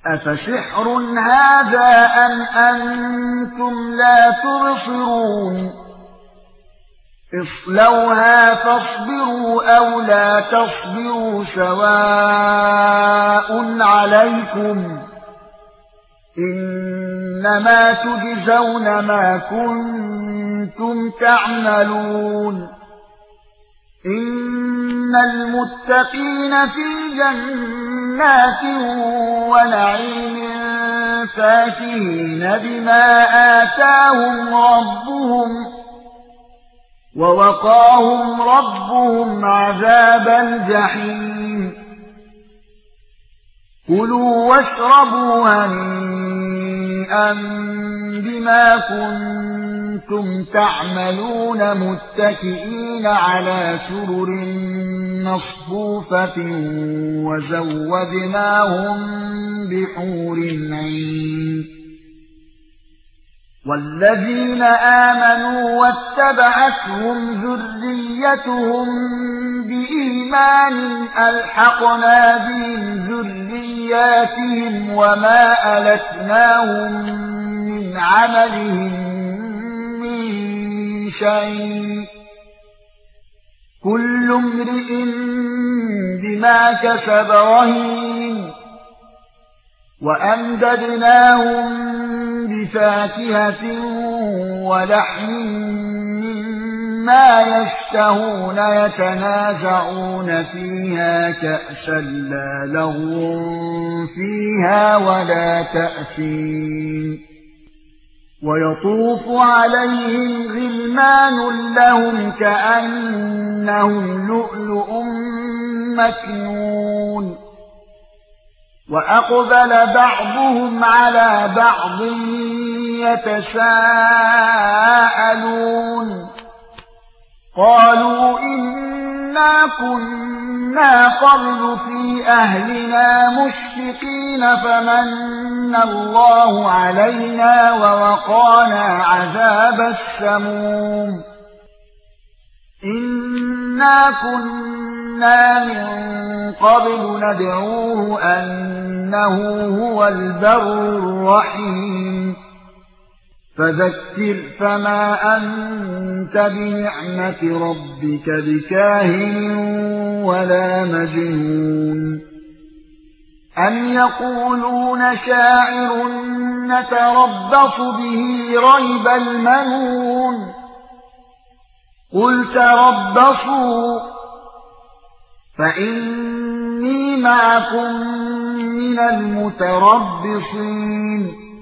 أفسحر هذا أم أنتم لا تبصرون اصلوها فاصبروا أو لا تصبروا سواء عليكم إنما تجزون ما كنتم تعملون إن المتقين في جنات ونعيم فاكهين بما آتاهم ربهم ووقاهم ربهم عذاب الجحيم كلوا واشربوا هنيئا بما كنتم تعملون متكئين على سرر مصفوفة وزوجناهم بحور عين والذين آمنوا واتبعتهم ذريتهم بإيمان ألحقنا بهم ذرياتهم وما ألتناهم من عملهم من شيء كل امرئ بما كسب رهين وأمددناهم بفاكهة ولحم مما يشتهون يتنازعون فيها كأسا لا لغو فيها ولا تأثيم ويطوف عليهم غلمان لهم كأنهم لؤلؤ مكنون وأقبل بعضهم على بعض يتساءلون قالوا إنا كنا قبل في أهلنا مشفقين فمن الله علينا ووقانا عذاب السموم إنا كنا من قبل ندعوه أنه هو البر الرحيم فذكر فما أنت بنعمة ربك بكاهن ولا مجنون أم يقولون شاعر نتربص به ريب المنون قل تربصوا فإني معكم من المتربصين